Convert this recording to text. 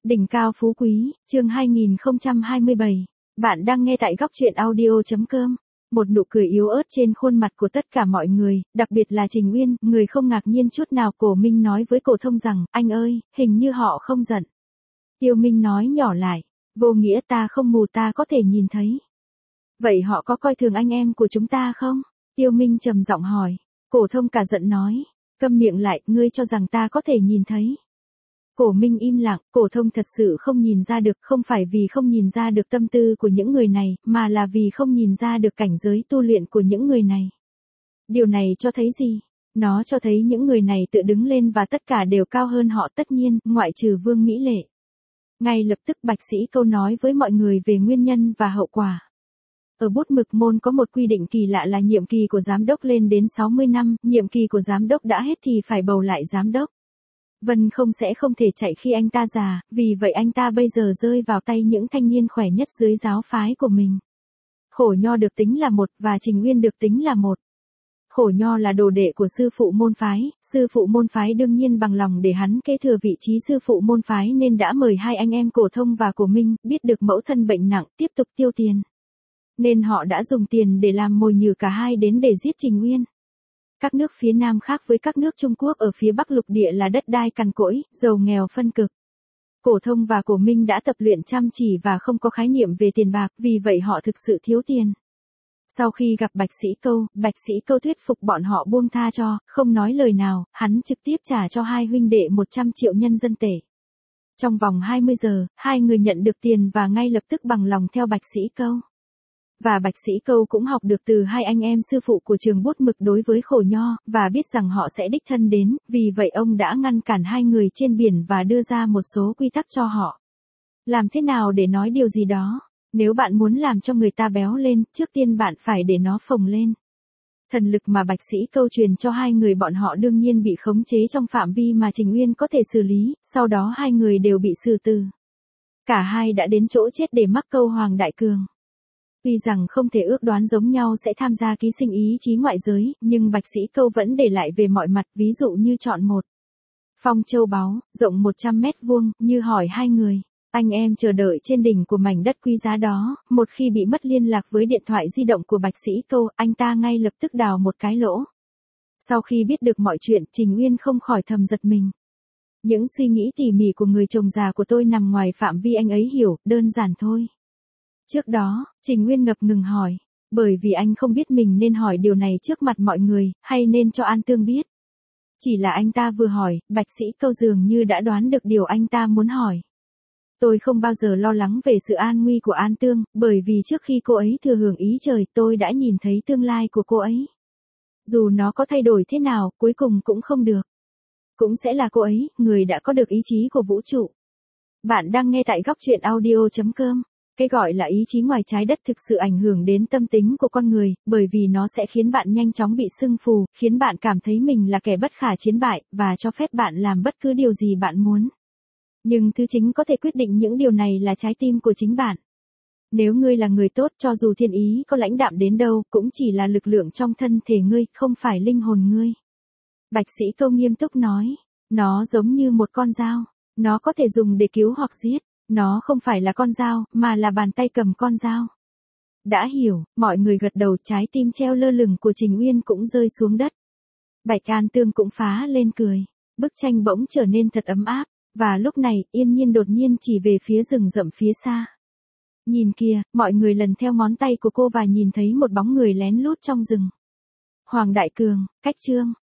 Đỉnh cao phú quý, chương 2027. Bạn đang nghe tại góc truyện audio.com. Một nụ cười yếu ớt trên khuôn mặt của tất cả mọi người, đặc biệt là Trình Uyên, người không ngạc nhiên chút nào. Cổ Minh nói với Cổ Thông rằng, anh ơi, hình như họ không giận. Tiêu Minh nói nhỏ lại, vô nghĩa ta không mù ta có thể nhìn thấy. Vậy họ có coi thường anh em của chúng ta không? Tiêu Minh trầm giọng hỏi. Cổ Thông cả giận nói, câm miệng lại, ngươi cho rằng ta có thể nhìn thấy. Cổ Minh im lặng, Cổ Thông thật sự không nhìn ra được, không phải vì không nhìn ra được tâm tư của những người này, mà là vì không nhìn ra được cảnh giới tu luyện của những người này. Điều này cho thấy gì? Nó cho thấy những người này tự đứng lên và tất cả đều cao hơn họ, tất nhiên, ngoại trừ Vương Mỹ Lệ. Ngay lập tức Bạch Sĩ Câu nói với mọi người về nguyên nhân và hậu quả. Ở bút mực môn có một quy định kỳ lạ là nhiệm kỳ của giám đốc lên đến 60 năm, nhiệm kỳ của giám đốc đã hết thì phải bầu lại giám đốc. Vân Không sẽ không thể chạy khi anh ta già, vì vậy anh ta bây giờ rơi vào tay những thanh niên khỏe nhất dưới giáo phái của mình. Khổ Nho được tính là một và Trình Uyên được tính là một. Khổ Nho là đồ đệ của sư phụ môn phái đương nhiên bằng lòng để hắn kế thừa vị trí sư phụ môn phái nên đã mời hai anh em Cổ Thông và Cổ Minh, biết được mẫu thân bệnh nặng, tiếp tục tiêu tiền. Nên họ đã dùng tiền để làm mồi nhử cả hai đến để giết Trình Uyên. Các nước phía Nam khác với các nước Trung Quốc ở phía Bắc lục địa là đất đai cằn cỗi, giàu nghèo phân cực. Cổ Thông và Cổ Minh đã tập luyện chăm chỉ và không có khái niệm về tiền bạc, vì vậy họ thực sự thiếu tiền. Sau khi gặp Bạch Sĩ Câu thuyết phục bọn họ buông tha cho, không nói lời nào, hắn trực tiếp trả cho hai huynh đệ 100 triệu nhân dân tệ. Trong vòng 20 giờ, hai người nhận được tiền và ngay lập tức bằng lòng theo Bạch Sĩ Câu. Và Bạch Sĩ Câu cũng học được từ hai anh em sư phụ của trường bút mực đối với Khổ Nho, và biết rằng họ sẽ đích thân đến, vì vậy ông đã ngăn cản hai người trên biển và đưa ra một số quy tắc cho họ. Làm thế nào để nói điều gì đó? Nếu bạn muốn làm cho người ta béo lên, trước tiên bạn phải để nó phồng lên. Thần lực mà Bạch Sĩ Câu truyền cho hai người bọn họ đương nhiên bị khống chế trong phạm vi mà Trình Uyên có thể xử lý, sau đó hai người đều bị xử tử. Cả hai đã đến chỗ chết để mắc câu Hoàng Đại Cường. Tuy rằng không thể ước đoán giống nhau sẽ tham gia ký sinh ý chí ngoại giới, nhưng Bạch Sĩ Câu vẫn để lại về mọi mặt, ví dụ như chọn một phong châu báu, rộng 100 mét vuông, như hỏi hai người. Anh em chờ đợi trên đỉnh của mảnh đất quý giá đó, một khi bị mất liên lạc với điện thoại di động của Bạch Sĩ Câu, anh ta ngay lập tức đào một cái lỗ. Sau khi biết được mọi chuyện, Trình Uyên không khỏi thầm giật mình. Những suy nghĩ tỉ mỉ của người chồng già của tôi nằm ngoài phạm vi anh ấy hiểu, đơn giản thôi. Trước đó, Trình Uyên ngập ngừng hỏi, bởi vì anh không biết mình nên hỏi điều này trước mặt mọi người, hay nên cho An Tương biết. Chỉ là anh ta vừa hỏi, Bạch Sĩ Câu dường như đã đoán được điều anh ta muốn hỏi. Tôi không bao giờ lo lắng về sự an nguy của An Tương, bởi vì trước khi cô ấy thừa hưởng ý trời tôi đã nhìn thấy tương lai của cô ấy. Dù nó có thay đổi thế nào, cuối cùng cũng không được. Cũng sẽ là cô ấy, người đã có được ý chí của vũ trụ. Bạn đang nghe tại góc truyện audio.com. Cái gọi là ý chí ngoài trái đất thực sự ảnh hưởng đến tâm tính của con người, bởi vì nó sẽ khiến bạn nhanh chóng bị sưng phù, khiến bạn cảm thấy mình là kẻ bất khả chiến bại, và cho phép bạn làm bất cứ điều gì bạn muốn. Nhưng thứ chính có thể quyết định những điều này là trái tim của chính bạn. Nếu ngươi là người tốt, cho dù thiên ý có lãnh đạm đến đâu, cũng chỉ là lực lượng trong thân thể ngươi, không phải linh hồn ngươi. Bạch Sĩ Câu nghiêm túc nói, nó giống như một con dao, nó có thể dùng để cứu hoặc giết. Nó không phải là con dao, mà là bàn tay cầm con dao. Đã hiểu, mọi người gật đầu, trái tim treo lơ lửng của Trình Uyên cũng rơi xuống đất. Bạch An Tương cũng phá lên cười. Bức tranh bỗng trở nên thật ấm áp, và lúc này, Yên Nhiên đột nhiên chỉ về phía rừng rậm phía xa. Nhìn kìa, mọi người lần theo ngón tay của cô và nhìn thấy một bóng người lén lút trong rừng. Hoàng Đại Cường, cách chương.